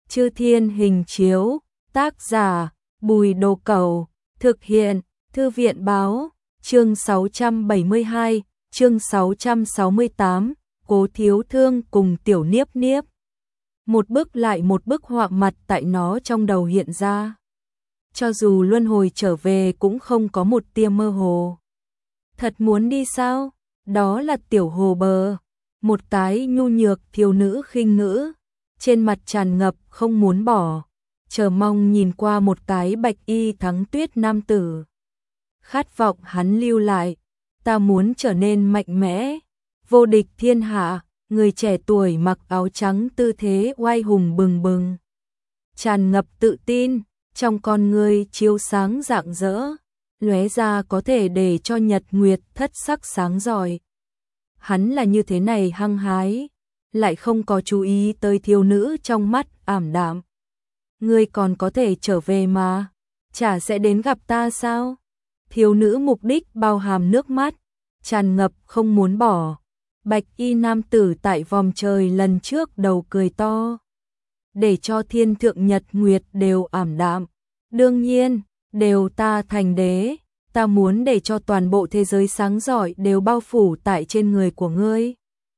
Chư Thiên hình chiếu, tác giả, Bùi Đồ Cẩu, thực hiện, Thư viện báo, chương 672, chương 668, Cố Thiếu Thương cùng Tiểu Niếp Niếp. Một bức lại một bức họa mặt tại nó trong đầu hiện ra. Cho dù luân hồi trở về cũng không có một tia mơ hồ. Thật muốn đi sao? Đó là Tiểu Hồ Bờ, một cái nhu nhược thiếu nữ khinh ngữ, trên mặt tràn ngập không muốn bỏ, chờ mong nhìn qua một cái bạch y thắng tuyết nam tử. Khát vọng hắn lưu lại, ta muốn trở nên mạnh mẽ, vô địch thiên hạ, người trẻ tuổi mặc áo trắng tư thế oai hùng bừng bừng. Tràn ngập tự tin, trong con người chiếu sáng rạng rỡ, lóe ra có thể để cho nhật nguyệt thất sắc sáng rọi. Hắn là như thế này hăng hái, lại không có chú ý tới thiếu nữ trong mắt ảm đạm. Ngươi còn có thể trở về mà, chả sẽ đến gặp ta sao? Thiếu nữ mục đích bao hàm nước mắt, tràn ngập không muốn bỏ. Bạch y nam tử tại vòm trời lần trước đầu cười to, để cho thiên thượng nhật nguyệt đều ảm đạm. Đương nhiên, đều ta thành đế, ta muốn để cho toàn bộ thế giới sáng rọi đều bao phủ tại trên người của ngươi.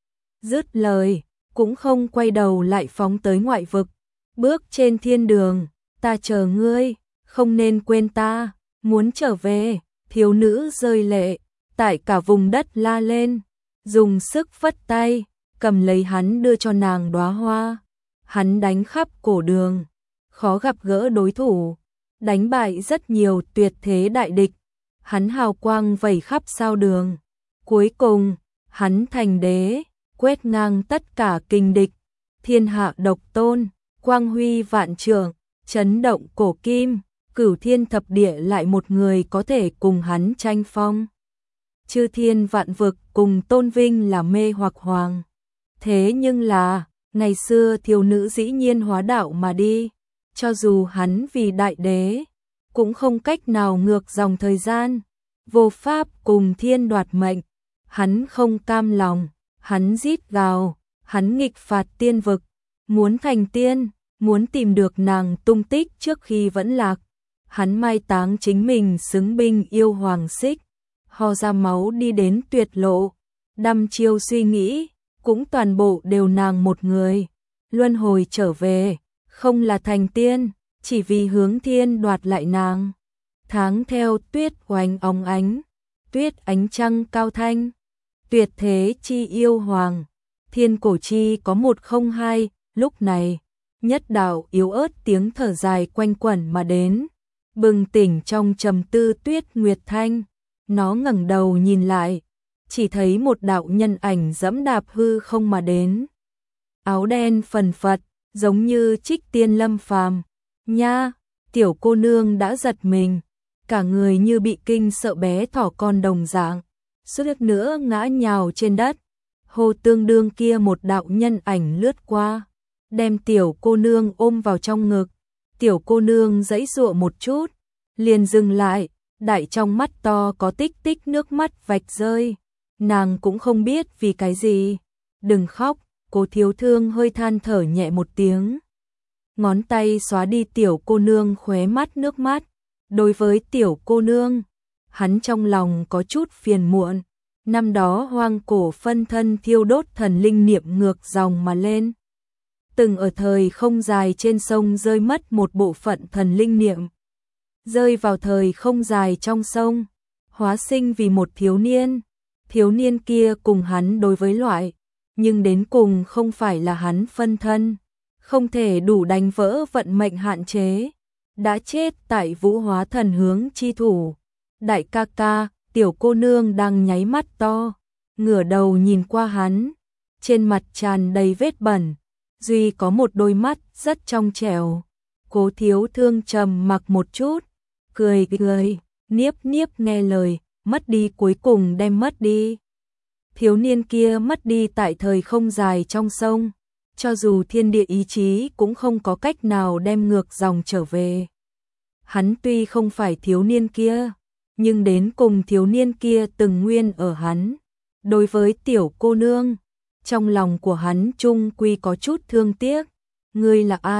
Dứt lời, cũng không quay đầu lại phóng tới ngoại vực, bước trên thiên đường, ta chờ ngươi, không nên quên ta, muốn trở về. Thiếu nữ rơi lệ, tại cả vùng đất la lên, dùng sức phất tay, cầm lấy hắn đưa cho nàng đóa hoa. Hắn đánh khắp cổ đường, khó gặp gỡ đối thủ, đánh bại rất nhiều tuyệt thế đại địch. Hắn hào quang vẩy khắp sao đường. Cuối cùng, hắn thành đế, quét ngang tất cả kình địch, thiên hạ độc tôn, quang huy vạn trượng, chấn động cổ kim, cửu thiên thập địa lại một người có thể cùng hắn tranh phong. Chư thiên vạn vực cùng tôn vinh là mê hoặc hoàng. Thế nhưng là, ngày xưa thiếu nữ dĩ nhiên hóa đạo mà đi, cho dù hắn vì đại đế, cũng không cách nào ngược dòng thời gian, vô pháp cùng thiên đoạt mệnh. Hắn không cam lòng, hắn rít gào, hắn nghịch phạt tiên vực, muốn thành tiên, muốn tìm được nàng tung tích trước khi vẫn lạc. Hắn mai táng chính mình xứng binh yêu hoàng xích, ho ra máu đi đến tuyệt lộ, đăm chiêu suy nghĩ, cũng toàn bộ đều nàng một người. Luân hồi trở về, không là thành tiên, chỉ vì hướng thiên đoạt lại nàng. Tháng theo tuyết oánh óng ánh, tuyết ánh trăng cao thanh, tuyệt thế chi yêu hoàng, thiên cổ chi có 102. Lúc này, nhất đạo yếu ớt tiếng thở dài quanh quẩn mà đến, bừng tỉnh trong trầm tư Tuyết Nguyệt Thanh. Nó ngẩng đầu nhìn lại, chỉ thấy một đạo nhân ảnh dẫm đạp hư không mà đến. Áo đen phần phật, giống như trích tiên lâm phàm. Nha, tiểu cô nương đã giật mình, cả người như bị kinh sợ bé thỏ con đồng dạng, suýt nữa ngã nhào trên đất. Hồ tương đương kia một đạo nhân ảnh lướt qua, đem tiểu cô nương ôm vào trong ngực. Tiểu cô nương giãy giụa một chút, liền dừng lại, đại trong mắt to có tích tích nước mắt vạch rơi. Nàng cũng không biết vì cái gì. Đừng khóc, Cố Thiếu Thương hơi than thở nhẹ một tiếng. Ngón tay xóa đi tiểu cô nương khóe mắt nước mắt. Đối với tiểu cô nương, hắn trong lòng có chút phiền muộn. Năm đó hoang cổ phân thân thiêu đốt thần linh niệm ngược dòng mà lên. Từng ở thời không dài trên sông rơi mất một bộ phận thần linh niệm. Rơi vào thời không dài trong sông, hóa sinh vì một thiếu niên. Thiếu niên kia cùng hắn đối với loại, nhưng đến cùng không phải là hắn phân thân, không thể đủ đánh vỡ vận mệnh hạn chế. Đã chết tại Vũ Hóa Thần hướng chi thủ. Đại ca ca, tiểu cô nương đang nháy mắt to, ngửa đầu nhìn qua hắn, trên mặt tràn đầy vết bẩn, duy có một đôi mắt rất trong trẻo. Cố Thiếu Thương trầm mặc một chút, cười cười, Niếp Niếp nghe lời, mất đi cuối cùng đem mất đi. Thiếu niên kia mất đi tại thời không dài trong sông, cho dù thiên địa ý chí cũng không có cách nào đem ngược dòng trở về. Hắn tuy không phải thiếu niên kia, nhưng đến cùng thiếu niên kia từng nguyên ở hắn. Đối với tiểu cô nương, trong lòng của hắn chung quy có chút thương tiếc. Ngươi là ai?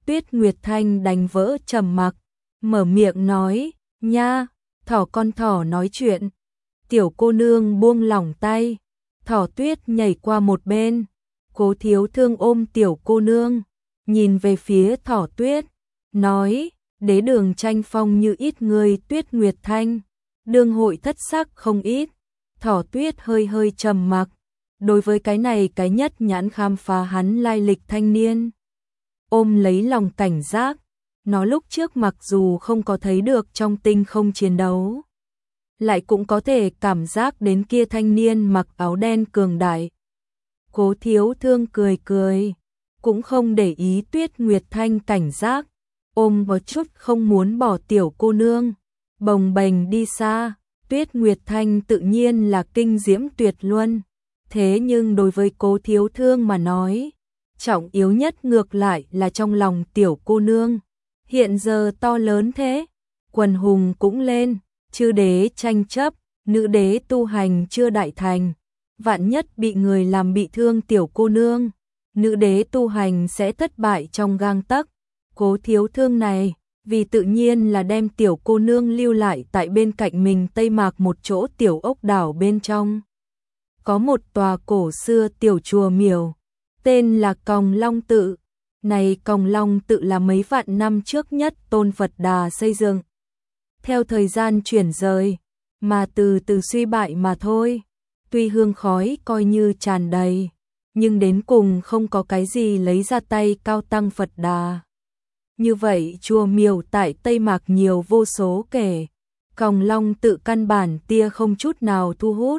Tuyết Nguyệt Thanh đánh vỡ trầm mặc, mở miệng nói, nha, thỏ con thỏ nói chuyện. Tiểu cô nương buông lỏng tay, thỏ Tuyết nhảy qua một bên, Cố Thiếu Thương ôm tiểu cô nương, nhìn về phía thỏ Tuyết, nói, đế đường tranh phong như ít người. Tuyết Nguyệt Thanh, đương hội thất sắc không ít. Thỏ Tuyết hơi hơi trầm mặc, đối với cái này cái nhất nhãn khám phá hắn lai lịch thanh niên, ôm lấy lòng cảnh giác. Nó lúc trước mặc dù không có thấy được trong tinh không chiến đấu, lại cũng có thể cảm giác đến kia thanh niên mặc áo đen cường đại. Cố Thiếu Thương cười cười, cũng không để ý Tuyết Nguyệt Thanh cảnh giác, ôm một chút không muốn bỏ tiểu cô nương, bồng bềnh đi xa. Tuyết Nguyệt Thanh tự nhiên là kinh diễm tuyệt luân, thế nhưng đối với Cố Thiếu Thương mà nói, trọng yếu nhất ngược lại là trong lòng tiểu cô nương. Hiện giờ to lớn thế, quần hùng cũng lên, chư đế tranh chấp, nữ đế tu hành chưa đại thành, vạn nhất bị người làm bị thương tiểu cô nương, nữ đế tu hành sẽ thất bại trong gang tấc. Cố Thiếu Thương này, vì tự nhiên là đem tiểu cô nương lưu lại tại bên cạnh mình Tây Mạc một chỗ tiểu ốc đảo bên trong. Có một tòa cổ xưa tiểu chùa miểu, tên là Còng Long Tự. Này Còng Long Tự là mấy vạn năm trước nhất tôn Phật Đà xây dựng. Theo thời gian chuyển rời, mà từ từ suy bại mà thôi. Tuy hương khói coi như tràn đầy, nhưng đến cùng không có cái gì lấy ra tay cao tăng Phật Đà. Như vậy chùa miểu tại Tây Mạc nhiều vô số kể, Còng Long Tự căn bản tia không chút nào thu hút.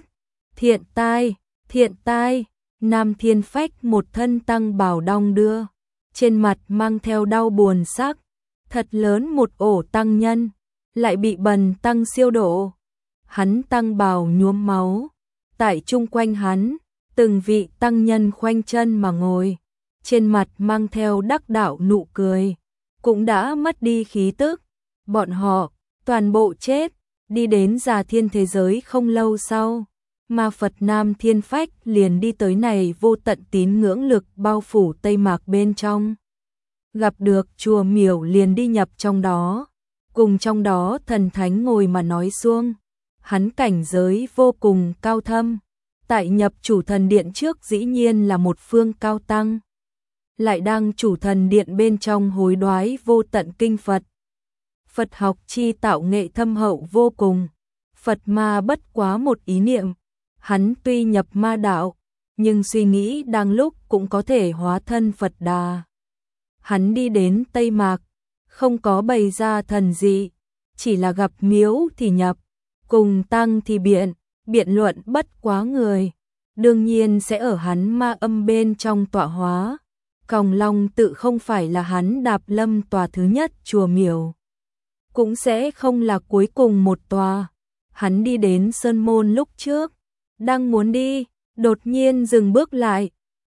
Thiện tai, Nam Thiên Phách một thân tăng bào đong đưa, trên mặt mang theo đau buồn sắc, thật lớn một ổ tăng nhân, lại bị bần tăng siêu độ. Hắn tăng bào nhuốm máu, tại chung quanh hắn, từng vị tăng nhân khoanh chân mà ngồi, trên mặt mang theo đắc đạo nụ cười, cũng đã mất đi khí tức. Bọn họ toàn bộ chết, đi đến Già Thiên thế giới không lâu sau, mà Phật Nam Thiên Phách liền đi tới này vô tận tín ngưỡng lực bao phủ Tây Mạc bên trong. Gặp được chùa miểu liền đi nhập trong đó, cùng trong đó thần thánh ngồi mà nói xuông. Hắn cảnh giới vô cùng cao thâm, tại nhập chủ thần điện trước dĩ nhiên là một phương cao tăng, lại đang chủ thần điện bên trong hối đoái vô tận kinh Phật. Phật học chi tạo nghệ thâm hậu vô cùng, Phật ma bất quá một ý niệm. Hắn tuy nhập ma đạo, nhưng suy nghĩ đang lúc cũng có thể hóa thân Phật Đà. Hắn đi đến Tây Mạc, không có bày ra thần dị, chỉ là gặp miếu thì nhập, cùng tăng thì biện luận bất quá người, đương nhiên sẽ ở hắn ma âm bên trong tọa hóa. Còng Long Tự không phải là hắn đạp lâm tòa thứ nhất chùa miểu, cũng sẽ không là cuối cùng một tòa. Hắn đi đến Sơn Môn lúc trước, đang muốn đi, đột nhiên dừng bước lại.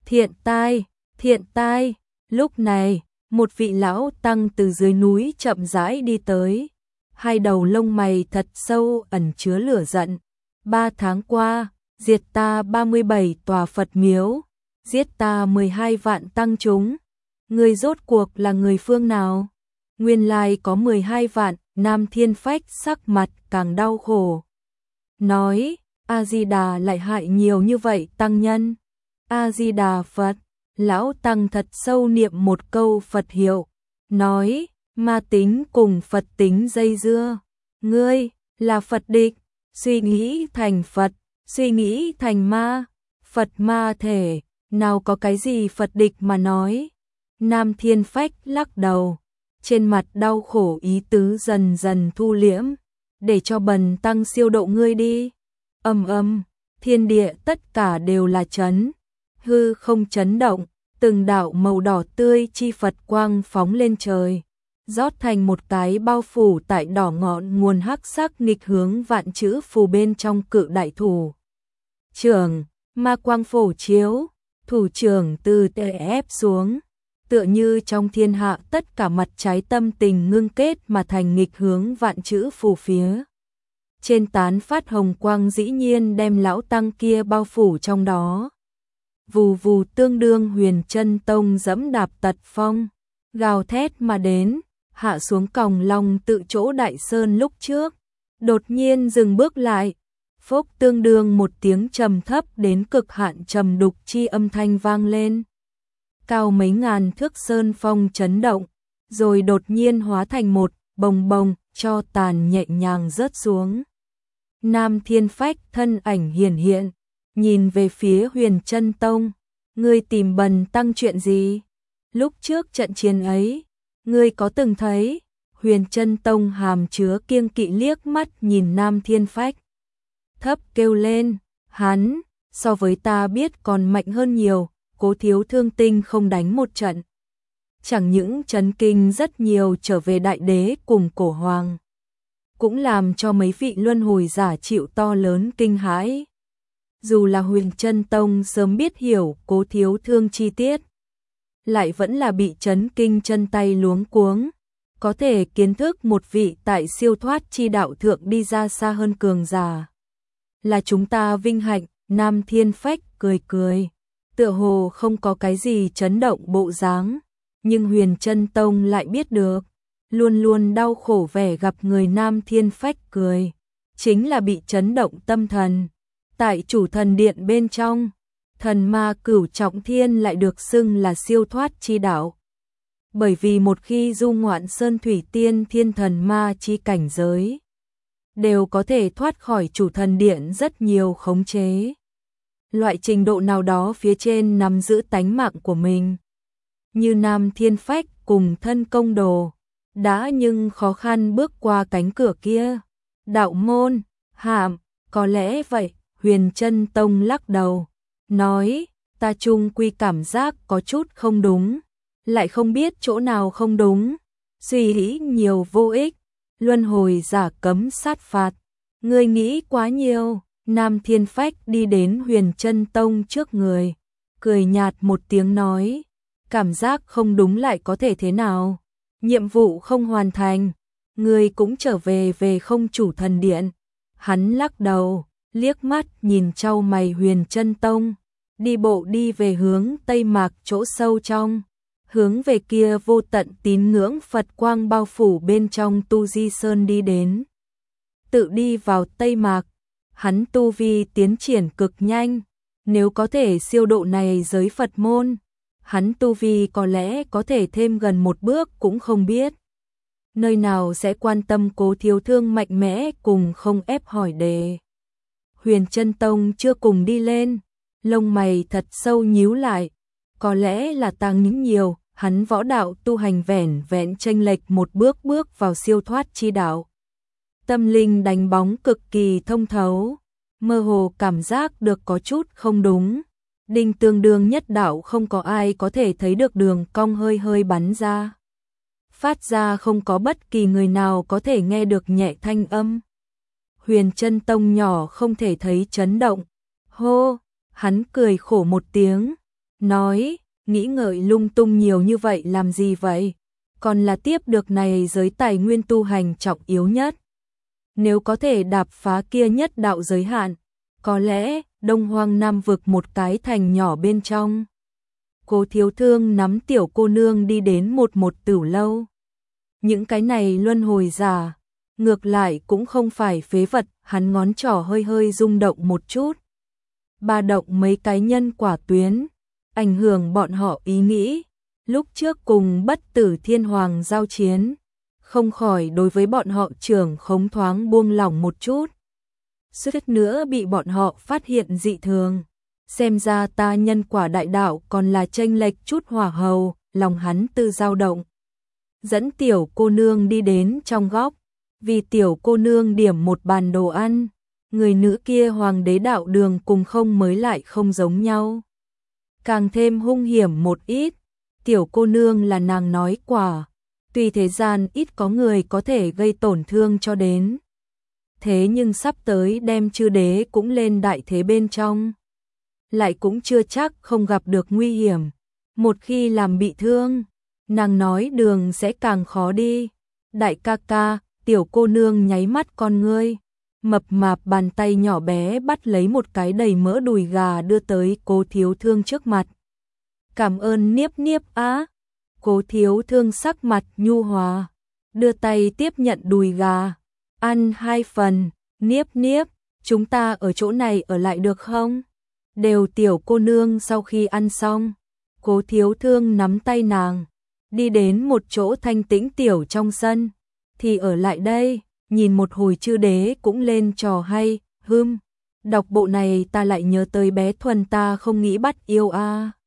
Thiện tai, lúc này, một vị lão tăng từ dưới núi chậm rãi đi tới, hai đầu lông mày thật sâu ẩn chứa lửa giận. 3 tháng qua, diệt ta 37 tòa Phật miếu, giết ta 12 vạn tăng chúng. Người rốt cuộc là người phương nào? Nguyên lai có 12 vạn. Nam Thiên Phách sắc mặt càng đau khổ, nói, A-di-đà lại hại nhiều như vậy tăng nhân. A-di-đà Phật. Lão tăng thật sâu niệm một câu Phật hiệu, nói, ma tính cùng Phật tính dây dưa, ngươi là Phật địch, suy nghĩ thành Phật, suy nghĩ thành ma, Phật ma thể, nào có cái gì Phật địch mà nói. Nam Thiên Phách lắc đầu, trên mặt đau khổ ý tứ dần dần thu liễm, để cho bần tăng siêu độ ngươi đi. Thiên địa tất cả đều là chấn, hư không chấn động, từng đạo màu đỏ tươi chi Phật quang phóng lên trời, rót thành một cái bao phủ tại đỏ ngọn nguồn hắc sắc nghịch hướng vạn chữ phù bên trong cự đại thủ trưởng, ma quang phổ chiếu, thủ trưởng từ từ ép xuống, tựa như trong thiên hạ tất cả mặt trái tâm tình ngưng kết mà thành nghịch hướng vạn chữ phù phía trên tán phát hồng quang, dĩ nhiên đem lão tăng kia bao phủ trong đó. Vù vù, tương đương Huyền Chân Tông dẫm đạp tật phong, gào thét mà đến, hạ xuống còng long tự chỗ Đại Sơn lúc trước, đột nhiên dừng bước lại. Phốc, tương đương một tiếng trầm thấp đến cực hạn trầm đục chi âm thanh vang lên. Cao mấy ngàn thước sơn phong chấn động, rồi đột nhiên hóa thành một bồng bồng cho tàn nhẹ nhàng rớt xuống. Nam Thiên Phách thân ảnh hiển hiện, nhìn về phía Huyền Chân Tông, ngươi tìm Bần tăng chuyện gì? Lúc trước trận chiến ấy, ngươi có từng thấy? Huyền Chân Tông hàm chứa kiêng kỵ liếc mắt nhìn Nam Thiên Phách, thấp kêu lên, hắn, so với ta biết còn mạnh hơn nhiều, Cố thiếu thương tinh không đánh một trận. Chẳng những chấn kinh rất nhiều trở về đại đế cùng cổ hoàng, cũng làm cho mấy vị luân hồi giả chịu to lớn kinh hãi. Dù là Huyền Chân Tông sớm biết hiểu Cố thiếu thương chi tiết, lại vẫn là bị chấn kinh chân tay luống cuống. Có thể kiến thức một vị tại siêu thoát chi đạo thượng đi ra xa hơn cường giả, là chúng ta vinh hạnh. Nam Thiên Phách cười cười, tựa hồ không có cái gì chấn động bộ dáng, nhưng Huyền Chân Tông lại biết được, luôn luôn đau khổ vẻ gặp người Nam Thiên Phách cười, chính là bị chấn động tâm thần. Tại Chủ Thần Điện bên trong, thần ma Cửu Trọng Thiên lại được xưng là siêu thoát chi đạo. Bởi vì một khi du ngoạn sơn thủy tiên thiên thần ma chi cảnh giới, đều có thể thoát khỏi Chủ Thần Điện rất nhiều khống chế. Loại trình độ nào đó phía trên nắm giữ tánh mạng của mình. Như Nam Thiên Phách cùng thân công đồ, đã nhưng khó khăn bước qua cánh cửa kia. Đạo môn, hạm, có lẽ vậy. Huyền Chân Tông lắc đầu, nói, ta chung quy cảm giác có chút không đúng, lại không biết chỗ nào không đúng, suy nghĩ nhiều vô ích, luân hồi giả cấm sát phạt, ngươi nghĩ quá nhiều. Nam Thiên Phách đi đến Huyền Chân Tông trước người, cười nhạt một tiếng nói, cảm giác không đúng lại có thể thế nào, nhiệm vụ không hoàn thành, ngươi cũng trở về không Chủ Thần Điện. Hắn lắc đầu, liếc mắt nhìn chau mày Huyền Chân Tông, đi bộ đi về hướng Tây Mạc chỗ sâu trong, hướng về kia vô tận tín ngưỡng Phật quang bao phủ bên trong Tu Di Sơn đi đến. Tự đi vào Tây Mạc, hắn tu vi tiến triển cực nhanh, nếu có thể siêu độ này giới Phật môn, hắn tu vi có lẽ có thể thêm gần một bước cũng không biết. Nơi nào sẽ quan tâm Cố thiếu thương mạnh mẽ cùng không ép hỏi đề. Huyền Chân Tông chưa cùng đi lên, lông mày thật sâu nhíu lại, có lẽ là tăng những nhiều, hắn võ đạo tu hành vẻn vẹn chênh lệch một bước vào siêu thoát chi đạo. Tâm linh đánh bóng cực kỳ thông thấu, mơ hồ cảm giác được có chút không đúng. Đinh tương đương nhất đạo không có ai có thể thấy được đường cong hơi hơi bắn ra. Phát ra không có bất kỳ người nào có thể nghe được nhẹ thanh âm. Huyền Chân Tông nhỏ không thể thấy chấn động. Hô, hắn cười khổ một tiếng, nói, nghĩ ngợi lung tung nhiều như vậy làm gì vậy? Còn là tiếp được này giới tài nguyên tu hành trọng yếu nhất. Nếu có thể đạp phá kia nhất đạo giới hạn, có lẽ Đông Hoang Nam vực một cái thành nhỏ bên trong. Cố thiếu thương nắm tiểu cô nương đi đến một tửu lâu. Những cái này luân hồi giả, ngược lại cũng không phải phế vật, hắn ngón trỏ hơi hơi rung động một chút. Ba động mấy cái nhân quả tuyến, ảnh hưởng bọn họ ý nghĩ. Lúc trước cùng Bất Tử Thiên Hoàng giao chiến, không khỏi đối với bọn họ trưởng khống thoáng buông lỏng một chút. Suýt nữa bị bọn họ phát hiện dị thường. Xem ra ta nhân quả đại đạo còn là chênh lệch chút hỏa hầu, lòng hắn tự dao động. Dẫn tiểu cô nương đi đến trong góc, vì tiểu cô nương điểm một bàn đồ ăn. Người nữ kia hoàng đế đạo đường cùng không mới lại không giống nhau. Càng thêm hung hiểm một ít, tiểu cô nương là nàng nói quả. Tuy thế gian ít có người có thể gây tổn thương cho đến. Thế nhưng sắp tới đem chư đế cũng lên đại thế bên trong. Lại cũng chưa chắc không gặp được nguy hiểm. Một khi làm bị thương, nàng nói đường sẽ càng khó đi. Đại ca ca, tiểu cô nương nháy mắt con ngươi. Mập mạp bàn tay nhỏ bé bắt lấy một cái đầy mỡ đùi gà đưa tới Cố thiếu thương trước mặt. Cảm ơn Niếp Niếp á. Cố Thiếu Thương sắc mặt nhu hòa, đưa tay tiếp nhận đùi gà, ăn 2 phần, niếp niếp, chúng ta ở chỗ này ở lại được không? Đều tiểu cô nương sau khi ăn xong, Cố Thiếu Thương nắm tay nàng, đi đến một chỗ thanh tĩnh tiểu trong sân, thì ở lại đây, nhìn một hồi chư đế cũng lên trò hay, đọc bộ này ta lại nhớ tới bé Thuần ta không nghĩ bắt yêu a.